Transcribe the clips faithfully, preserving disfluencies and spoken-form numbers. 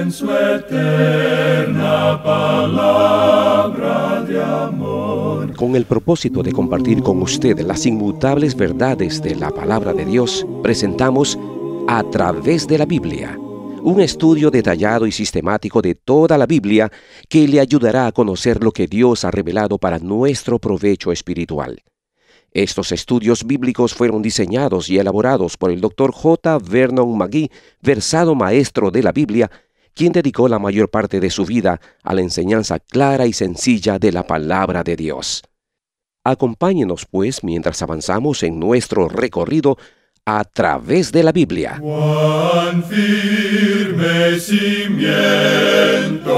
en su eterna palabra de amor. Con el propósito de compartir con usted las inmutables verdades de la palabra de Dios, presentamos A Través de la Biblia, un estudio detallado y sistemático de toda la Biblia que le ayudará a conocer lo que Dios ha revelado para nuestro provecho espiritual. Estos estudios bíblicos fueron diseñados y elaborados por el doctor J. Vernon McGee, versado maestro de la Biblia, quien dedicó la mayor parte de su vida a la enseñanza clara y sencilla de la palabra de Dios. Acompáñenos, pues, mientras avanzamos en nuestro recorrido a través de la Biblia. Cuán firme cimiento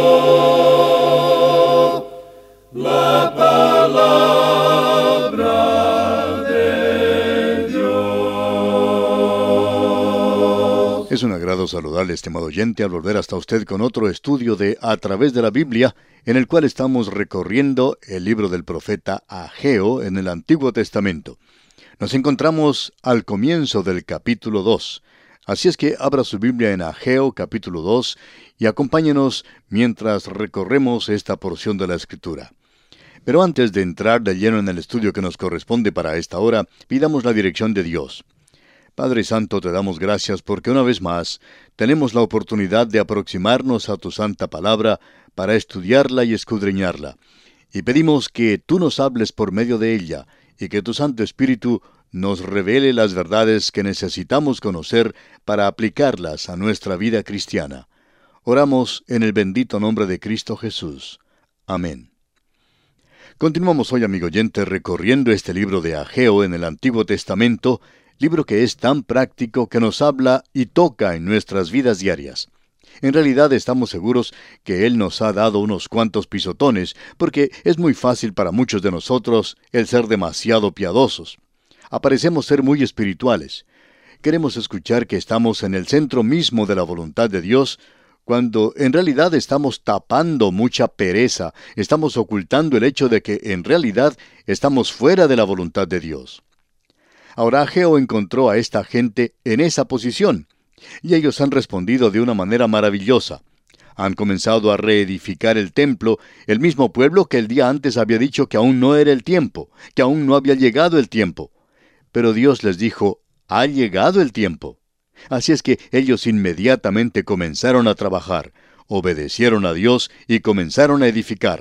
la palabra de Dios. Es un agrado saludarle, estimado oyente, al volver hasta usted con otro estudio de A Través de la Biblia, en el cual estamos recorriendo el libro del profeta Ageo en el Antiguo Testamento. Nos encontramos al comienzo del capítulo dos. Así es que abra su Biblia en Ageo capítulo dos y acompáñenos mientras recorremos esta porción de la Escritura. Pero antes de entrar de lleno en el estudio que nos corresponde para esta hora, pidamos la dirección de Dios. Padre Santo, te damos gracias porque una vez más tenemos la oportunidad de aproximarnos a tu santa palabra para estudiarla y escudriñarla. Y pedimos que tú nos hables por medio de ella, y que tu Santo Espíritu nos revele las verdades que necesitamos conocer para aplicarlas a nuestra vida cristiana. Oramos en el bendito nombre de Cristo Jesús. Amén. Continuamos hoy, amigo oyente, recorriendo este libro de Ageo en el Antiguo Testamento, libro que es tan práctico que nos habla y toca en nuestras vidas diarias. En realidad estamos seguros que Él nos ha dado unos cuantos pisotones, porque es muy fácil para muchos de nosotros el ser demasiado piadosos. Aparecemos ser muy espirituales. Queremos escuchar que estamos en el centro mismo de la voluntad de Dios, cuando en realidad estamos tapando mucha pereza, estamos ocultando el hecho de que en realidad estamos fuera de la voluntad de Dios. Ahora Ageo encontró a esta gente en esa posición, y ellos han respondido de una manera maravillosa. Han comenzado a reedificar el templo, el mismo pueblo que el día antes había dicho que aún no era el tiempo, que aún no había llegado el tiempo. Pero Dios les dijo, ha llegado el tiempo. Así es que ellos inmediatamente comenzaron a trabajar, obedecieron a Dios y comenzaron a edificar.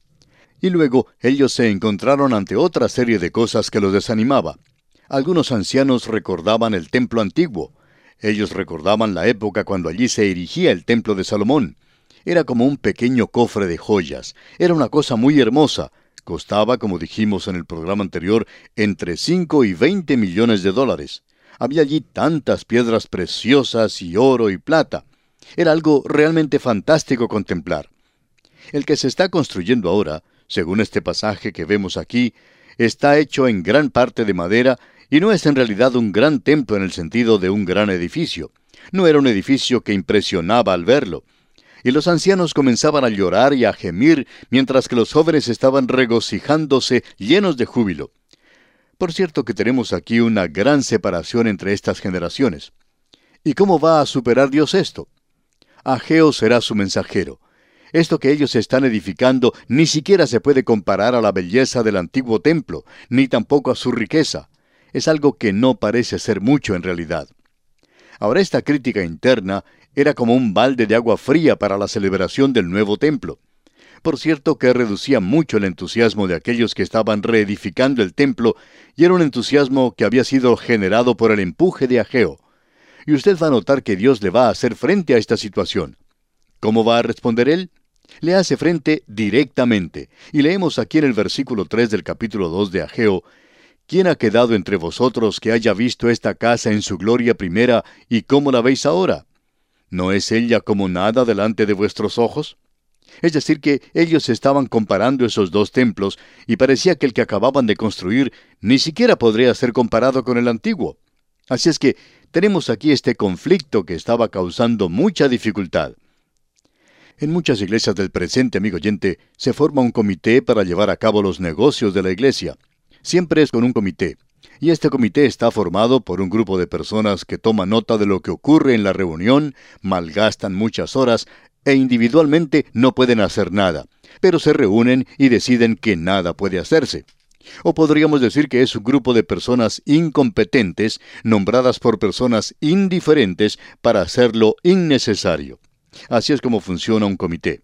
Y luego ellos se encontraron ante otra serie de cosas que los desanimaba. Algunos ancianos recordaban el templo antiguo. Ellos recordaban la época cuando allí se erigía el templo de Salomón. Era como un pequeño cofre de joyas. Era una cosa muy hermosa. Costaba, como dijimos en el programa anterior, entre cinco y veinte millones de dólares. Había allí tantas piedras preciosas y oro y plata. Era algo realmente fantástico contemplar. El que se está construyendo ahora, según este pasaje que vemos aquí, está hecho en gran parte de madera y no es en realidad un gran templo en el sentido de un gran edificio. No era un edificio que impresionaba al verlo. Y los ancianos comenzaban a llorar y a gemir, mientras que los jóvenes estaban regocijándose llenos de júbilo. Por cierto que tenemos aquí una gran separación entre estas generaciones. ¿Y cómo va a superar Dios esto? Ageo será su mensajero. Esto que ellos están edificando ni siquiera se puede comparar a la belleza del antiguo templo, ni tampoco a su riqueza. Es algo que no parece ser mucho en realidad. Ahora esta crítica interna era como un balde de agua fría para la celebración del nuevo templo. Por cierto que reducía mucho el entusiasmo de aquellos que estaban reedificando el templo, y era un entusiasmo que había sido generado por el empuje de Ageo. Y usted va a notar que Dios le va a hacer frente a esta situación. ¿Cómo va a responder él? Le hace frente directamente. Y leemos aquí en el versículo tres del capítulo dos de Ageo: ¿Quién ha quedado entre vosotros que haya visto esta casa en su gloria primera, y cómo la veis ahora? ¿No es ella como nada delante de vuestros ojos? Es decir, que ellos estaban comparando esos dos templos, y parecía que el que acababan de construir ni siquiera podría ser comparado con el antiguo. Así es que tenemos aquí este conflicto que estaba causando mucha dificultad. En muchas iglesias del presente, amigo oyente, se forma un comité para llevar a cabo los negocios de la iglesia. Siempre es con un comité. Y este comité está formado por un grupo de personas que toman nota de lo que ocurre en la reunión, malgastan muchas horas e individualmente no pueden hacer nada, pero se reúnen y deciden que nada puede hacerse. O podríamos decir que es un grupo de personas incompetentes, nombradas por personas indiferentes para hacer lo innecesario. Así es como funciona un comité.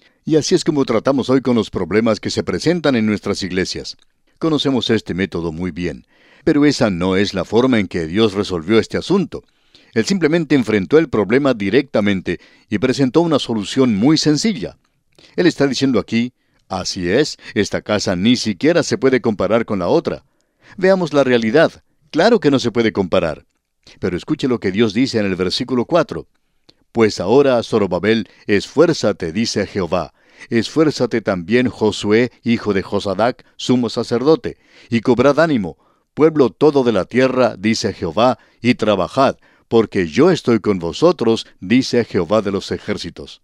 Y así es como tratamos hoy con los problemas que se presentan en nuestras iglesias. Conocemos este método muy bien, pero esa no es la forma en que Dios resolvió este asunto. Él simplemente enfrentó el problema directamente y presentó una solución muy sencilla. Él está diciendo aquí: así es, esta casa ni siquiera se puede comparar con la otra. Veamos la realidad. Claro que no se puede comparar. Pero escuche lo que Dios dice en el versículo cuatro. Pues ahora, Zorobabel, esfuérzate, dice Jehová. Esfuérzate también, Josué, hijo de Josadac, sumo sacerdote, y cobrad ánimo, pueblo todo de la tierra, dice Jehová, y trabajad, porque yo estoy con vosotros, dice Jehová de los ejércitos.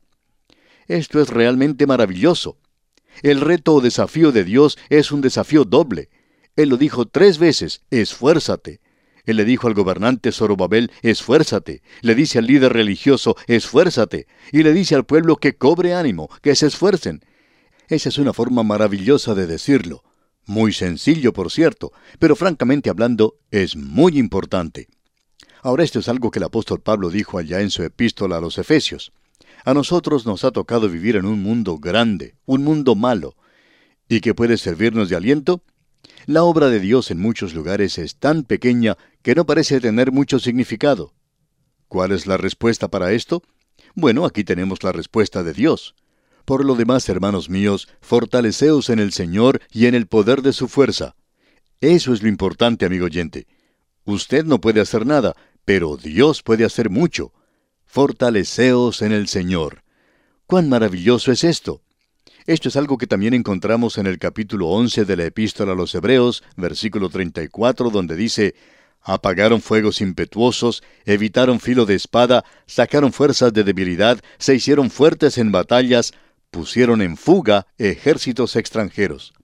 Esto es realmente maravilloso. El reto o desafío de Dios es un desafío doble. Él lo dijo tres veces: esfuérzate. Él le dijo al gobernante Zorobabel: esfuérzate. Le dice al líder religioso: esfuérzate. Y le dice al pueblo que cobre ánimo, que se esfuercen. Esa es una forma maravillosa de decirlo. Muy sencillo, por cierto, pero francamente hablando, es muy importante. Ahora, esto es algo que el apóstol Pablo dijo allá en su epístola a los Efesios. A nosotros nos ha tocado vivir en un mundo grande, un mundo malo. ¿Y qué puede servirnos de aliento? La obra de Dios en muchos lugares es tan pequeña que no parece tener mucho significado. ¿Cuál es la respuesta para esto? Bueno, aquí tenemos la respuesta de Dios. Por lo demás, hermanos míos, fortaleceos en el Señor y en el poder de su fuerza. Eso es lo importante, amigo oyente. Usted no puede hacer nada, pero Dios puede hacer mucho. Fortaleceos en el Señor. ¡Cuán maravilloso es esto! Esto es algo que también encontramos en el capítulo once de la Epístola a los Hebreos, versículo treinta y cuatro, donde dice: apagaron fuegos impetuosos, evitaron filo de espada, sacaron fuerzas de debilidad, se hicieron fuertes en batallas, pusieron en fuga ejércitos extranjeros.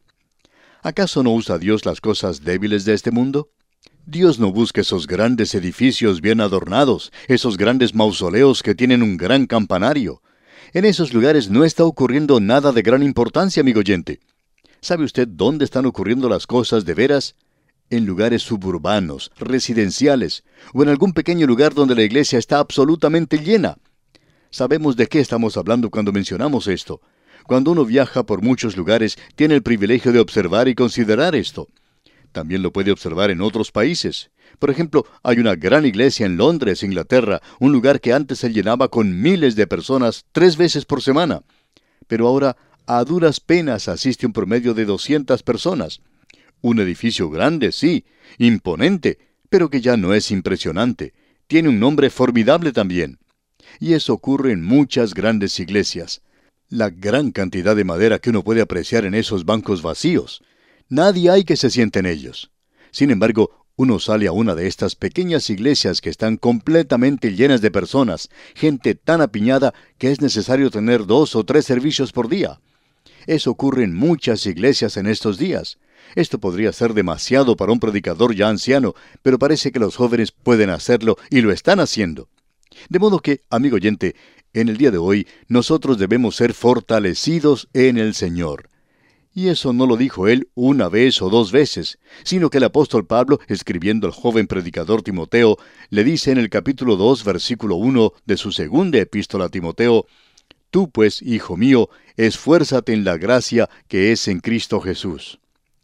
¿Acaso no usa Dios las cosas débiles de este mundo? Dios no busca esos grandes edificios bien adornados, esos grandes mausoleos que tienen un gran campanario. En esos lugares no está ocurriendo nada de gran importancia, amigo oyente. ¿Sabe usted dónde están ocurriendo las cosas de veras? En lugares suburbanos, residenciales, o en algún pequeño lugar donde la iglesia está absolutamente llena. Sabemos de qué estamos hablando cuando mencionamos esto. Cuando uno viaja por muchos lugares, tiene el privilegio de observar y considerar esto. También lo puede observar en otros países. Por ejemplo, hay una gran iglesia en Londres, Inglaterra, un lugar que antes se llenaba con miles de personas tres veces por semana. Pero ahora, a duras penas asiste un promedio de doscientas personas. Un edificio grande, sí, imponente, pero que ya no es impresionante. Tiene un nombre formidable también. Y eso ocurre en muchas grandes iglesias. La gran cantidad de madera que uno puede apreciar en esos bancos vacíos. Nadie hay que se siente en ellos. Sin embargo, uno sale a una de estas pequeñas iglesias que están completamente llenas de personas, gente tan apiñada que es necesario tener dos o tres servicios por día. Eso ocurre en muchas iglesias en estos días. Esto podría ser demasiado para un predicador ya anciano, pero parece que los jóvenes pueden hacerlo y lo están haciendo. De modo que, amigo oyente, en el día de hoy nosotros debemos ser fortalecidos en el Señor. Y eso no lo dijo él una vez o dos veces, sino que el apóstol Pablo, escribiendo al joven predicador Timoteo, le dice en el capítulo dos, versículo uno de su segunda epístola a Timoteo: Tú pues, hijo mío, esfuérzate en la gracia que es en Cristo Jesús.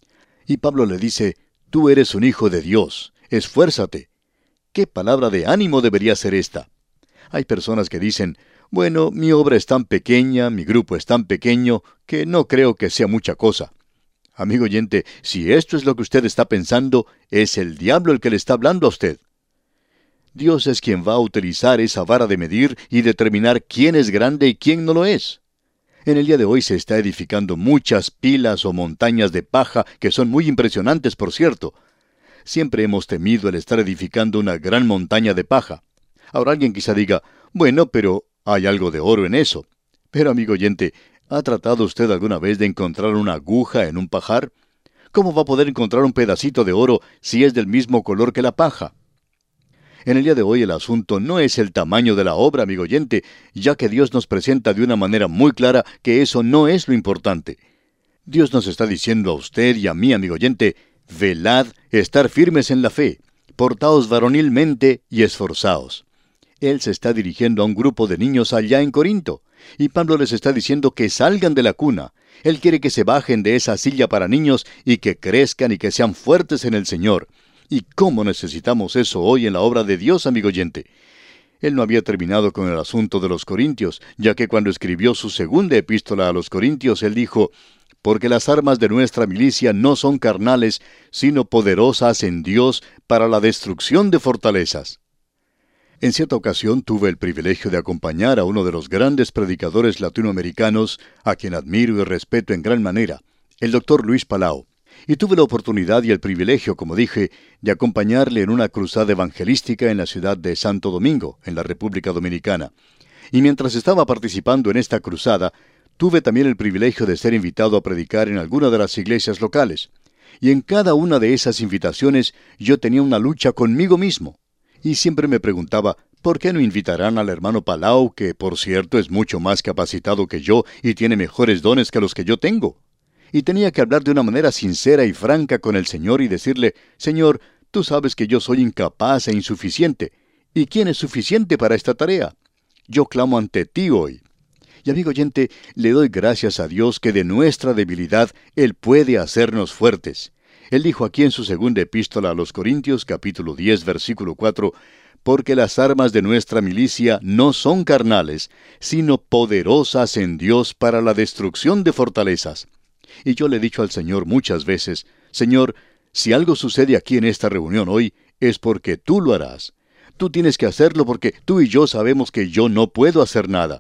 Y Pablo le dice: Tú eres un hijo de Dios, esfuérzate. ¿Qué palabra de ánimo debería ser esta? Hay personas que dicen: Bueno, mi obra es tan pequeña, mi grupo es tan pequeño, que no creo que sea mucha cosa. Amigo oyente, si esto es lo que usted está pensando, es el diablo el que le está hablando a usted. Dios es quien va a utilizar esa vara de medir y determinar quién es grande y quién no lo es. En el día de hoy se está edificando muchas pilas o montañas de paja que son muy impresionantes, por cierto. Siempre hemos temido el estar edificando una gran montaña de paja. Ahora alguien quizá diga: Bueno, pero hay algo de oro en eso. Pero, amigo oyente, ¿ha tratado usted alguna vez de encontrar una aguja en un pajar? ¿Cómo va a poder encontrar un pedacito de oro si es del mismo color que la paja? En el día de hoy el asunto no es el tamaño de la obra, amigo oyente, ya que Dios nos presenta de una manera muy clara que eso no es lo importante. Dios nos está diciendo a usted y a mí, amigo oyente, velad, estar firmes en la fe, portaos varonilmente y esforzaos. Él se está dirigiendo a un grupo de niños allá en Corinto, y Pablo les está diciendo que salgan de la cuna. Él quiere que se bajen de esa silla para niños y que crezcan y que sean fuertes en el Señor. ¿Y cómo necesitamos eso hoy en la obra de Dios, amigo oyente? Él no había terminado con el asunto de los corintios, ya que cuando escribió su segunda epístola a los corintios, él dijo, «Porque las armas de nuestra milicia no son carnales, sino poderosas en Dios para la destrucción de fortalezas». En cierta ocasión tuve el privilegio de acompañar a uno de los grandes predicadores latinoamericanos, a quien admiro y respeto en gran manera, el doctor Luis Palau. Y tuve la oportunidad y el privilegio, como dije, de acompañarle en una cruzada evangelística en la ciudad de Santo Domingo, en la República Dominicana. Y mientras estaba participando en esta cruzada, tuve también el privilegio de ser invitado a predicar en alguna de las iglesias locales. Y en cada una de esas invitaciones yo tenía una lucha conmigo mismo. Y siempre me preguntaba, ¿por qué no invitarán al hermano Palau, que por cierto es mucho más capacitado que yo y tiene mejores dones que los que yo tengo? Y tenía que hablar de una manera sincera y franca con el Señor y decirle, «Señor, tú sabes que yo soy incapaz e insuficiente. ¿Y quién es suficiente para esta tarea? Yo clamo ante ti hoy». Y amigo oyente, le doy gracias a Dios que de nuestra debilidad Él puede hacernos fuertes. Él dijo aquí en su segunda epístola a los Corintios, capítulo diez, versículo cuatro, «Porque las armas de nuestra milicia no son carnales, sino poderosas en Dios para la destrucción de fortalezas». Y yo le he dicho al Señor muchas veces, «Señor, si algo sucede aquí en esta reunión hoy, es porque tú lo harás. Tú tienes que hacerlo porque tú y yo sabemos que yo no puedo hacer nada».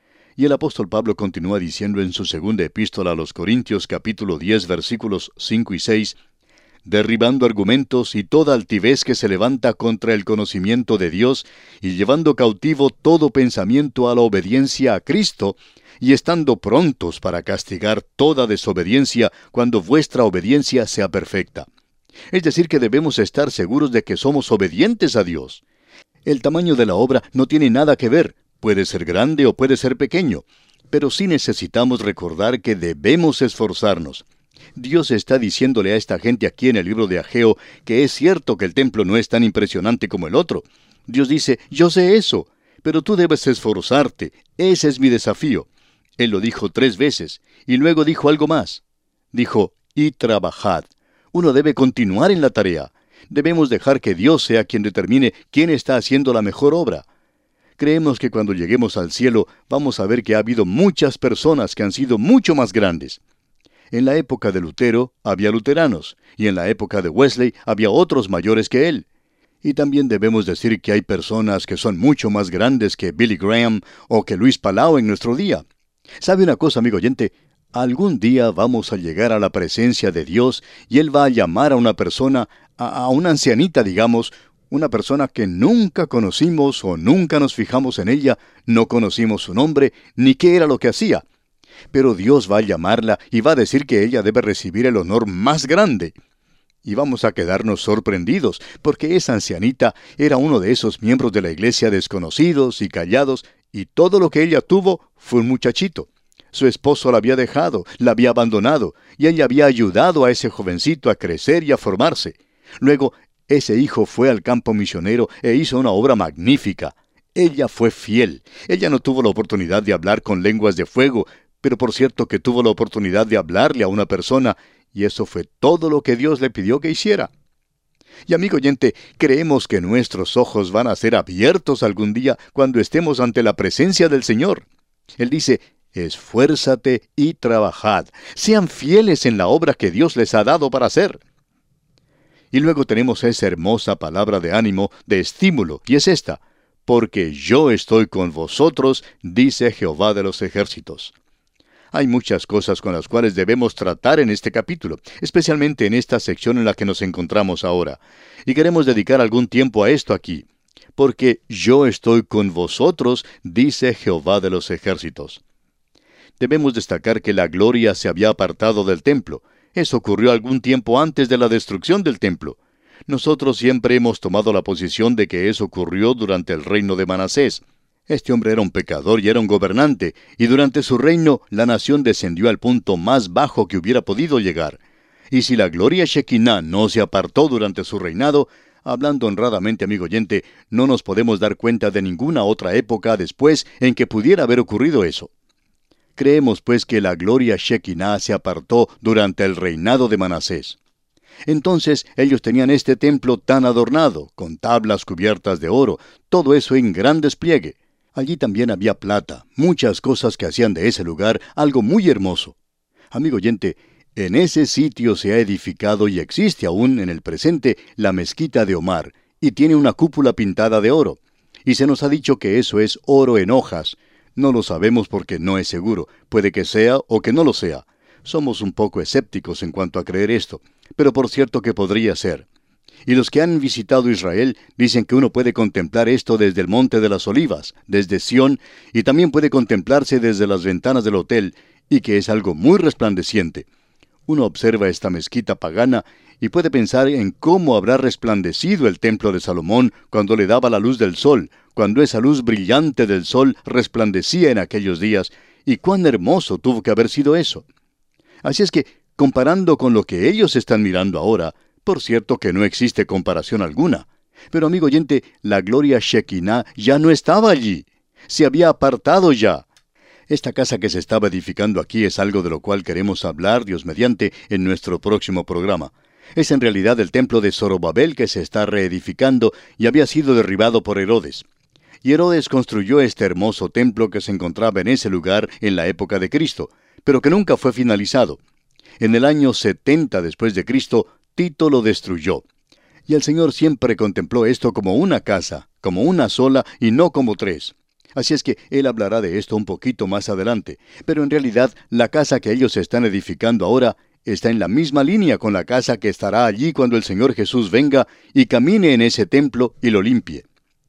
Y el apóstol Pablo continúa diciendo en su segunda epístola a los Corintios, capítulo diez, versículos cinco y seis, «Derribando argumentos y toda altivez que se levanta contra el conocimiento de Dios, y llevando cautivo todo pensamiento a la obediencia a Cristo, y estando prontos para castigar toda desobediencia cuando vuestra obediencia sea perfecta». Es decir, que debemos estar seguros de que somos obedientes a Dios. El tamaño de la obra no tiene nada que ver, puede ser grande o puede ser pequeño, pero sí necesitamos recordar que debemos esforzarnos. Dios está diciéndole a esta gente aquí en el libro de Ageo que es cierto que el templo no es tan impresionante como el otro. Dios dice, «Yo sé eso, pero tú debes esforzarte, ese es mi desafío». Él lo dijo tres veces, y luego dijo algo más. Dijo, «y trabajad». Uno debe continuar en la tarea. Debemos dejar que Dios sea quien determine quién está haciendo la mejor obra. Creemos que cuando lleguemos al cielo vamos a ver que ha habido muchas personas que han sido mucho más grandes. En la época de Lutero había luteranos, y en la época de Wesley había otros mayores que él. Y también debemos decir que hay personas que son mucho más grandes que Billy Graham o que Luis Palau en nuestro día. ¿Sabe una cosa, amigo oyente? Algún día vamos a llegar a la presencia de Dios y Él va a llamar a una persona, a, a una ancianita, digamos, una persona que nunca conocimos o nunca nos fijamos en ella, no conocimos su nombre, ni qué era lo que hacía. Pero Dios va a llamarla y va a decir que ella debe recibir el honor más grande. Y vamos a quedarnos sorprendidos, porque esa ancianita era uno de esos miembros de la iglesia desconocidos y callados, y todo lo que ella tuvo fue un muchachito. Su esposo la había dejado, la había abandonado, y ella había ayudado a ese jovencito a crecer y a formarse. Luego, ese hijo fue al campo misionero e hizo una obra magnífica. Ella fue fiel. Ella no tuvo la oportunidad de hablar con lenguas de fuego, pero por cierto que tuvo la oportunidad de hablarle a una persona, y eso fue todo lo que Dios le pidió que hiciera. Y amigo oyente, creemos que nuestros ojos van a ser abiertos algún día cuando estemos ante la presencia del Señor. Él dice, esfuérzate y trabajad. Sean fieles en la obra que Dios les ha dado para hacer. Y luego tenemos esa hermosa palabra de ánimo, de estímulo, y es esta, porque yo estoy con vosotros, dice Jehová de los ejércitos. Hay muchas cosas con las cuales debemos tratar en este capítulo, especialmente en esta sección en la que nos encontramos ahora. Y queremos dedicar algún tiempo a esto aquí. Porque yo estoy con vosotros, dice Jehová de los ejércitos. Debemos destacar que la gloria se había apartado del templo. Eso ocurrió algún tiempo antes de la destrucción del templo. Nosotros siempre hemos tomado la posición de que eso ocurrió durante el reino de Manasés. Este hombre era un pecador y era un gobernante, y durante su reino la nación descendió al punto más bajo que hubiera podido llegar. Y si la gloria Shekinah no se apartó durante su reinado, hablando honradamente, amigo oyente, no nos podemos dar cuenta de ninguna otra época después en que pudiera haber ocurrido eso. Creemos pues que la gloria Shekinah se apartó durante el reinado de Manasés. Entonces ellos tenían este templo tan adornado, con tablas cubiertas de oro, todo eso en gran despliegue. Allí también había plata, muchas cosas que hacían de ese lugar algo muy hermoso. Amigo oyente, en ese sitio se ha edificado y existe aún en el presente la mezquita de Omar, y tiene una cúpula pintada de oro. Y se nos ha dicho que eso es oro en hojas. No lo sabemos porque no es seguro. Puede que sea o que no lo sea. Somos un poco escépticos en cuanto a creer esto, pero por cierto que podría ser. Y los que han visitado Israel dicen que uno puede contemplar esto desde el Monte de las Olivas, desde Sión, y también puede contemplarse desde las ventanas del hotel, y que es algo muy resplandeciente. Uno observa esta mezquita pagana y puede pensar en cómo habrá resplandecido el templo de Salomón cuando le daba la luz del sol, cuando esa luz brillante del sol resplandecía en aquellos días, y cuán hermoso tuvo que haber sido eso. Así es que, comparando con lo que ellos están mirando ahora, por cierto que no existe comparación alguna. Pero amigo oyente, la gloria Shekinah ya no estaba allí. Se había apartado ya. Esta casa que se estaba edificando aquí es algo de lo cual queremos hablar, Dios mediante, en nuestro próximo programa. Es en realidad el templo de Zorobabel que se está reedificando y había sido derribado por Herodes. Y Herodes construyó este hermoso templo que se encontraba en ese lugar en la época de Cristo, pero que nunca fue finalizado. En el año setenta después de Cristo, Tito lo destruyó. Y el Señor siempre contempló esto como una casa, como una sola y no como tres. Así es que Él hablará de esto un poquito más adelante. Pero en realidad, la casa que ellos están edificando ahora está en la misma línea con la casa que estará allí cuando el Señor Jesús venga y camine en ese templo y lo limpie.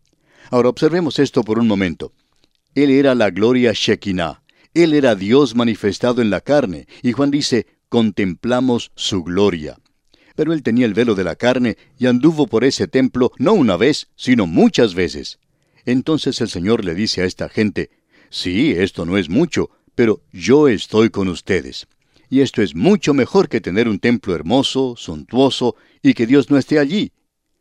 Ahora observemos esto por un momento. Él era la gloria Shekinah. Él era Dios manifestado en la carne. Y Juan dice, contemplamos su gloria. Pero él tenía el velo de la carne y anduvo por ese templo no una vez, sino muchas veces. Entonces el Señor le dice a esta gente, sí, esto no es mucho, pero yo estoy con ustedes. Y esto es mucho mejor que tener un templo hermoso, suntuoso, y que Dios no esté allí.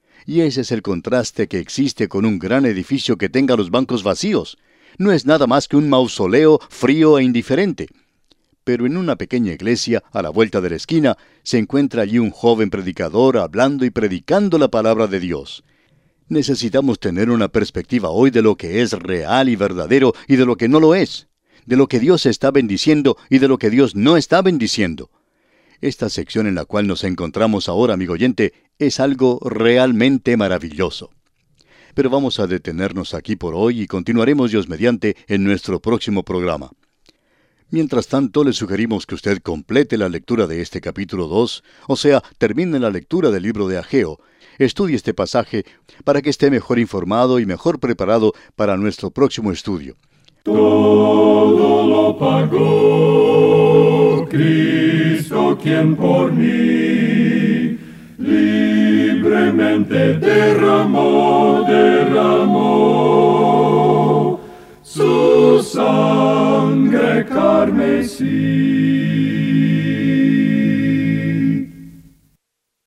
Y ese es el contraste que existe con un gran edificio que tenga los bancos vacíos. No es nada más que un mausoleo frío e indiferente. Pero en una pequeña iglesia, a la vuelta de la esquina, se encuentra allí un joven predicador hablando y predicando la palabra de Dios. Necesitamos tener una perspectiva hoy de lo que es real y verdadero y de lo que no lo es, de lo que Dios está bendiciendo y de lo que Dios no está bendiciendo. Esta sección en la cual nos encontramos ahora, amigo oyente, es algo realmente maravilloso. Pero vamos a detenernos aquí por hoy y continuaremos Dios mediante en nuestro próximo programa. Mientras tanto, le sugerimos que usted complete la lectura de este capítulo dos, o sea, termine la lectura del libro de Ageo, estudie este pasaje para que esté mejor informado y mejor preparado para nuestro próximo estudio. Todo lo pagó Cristo, quien por mí libremente derramó, derramó su sangre carmesí.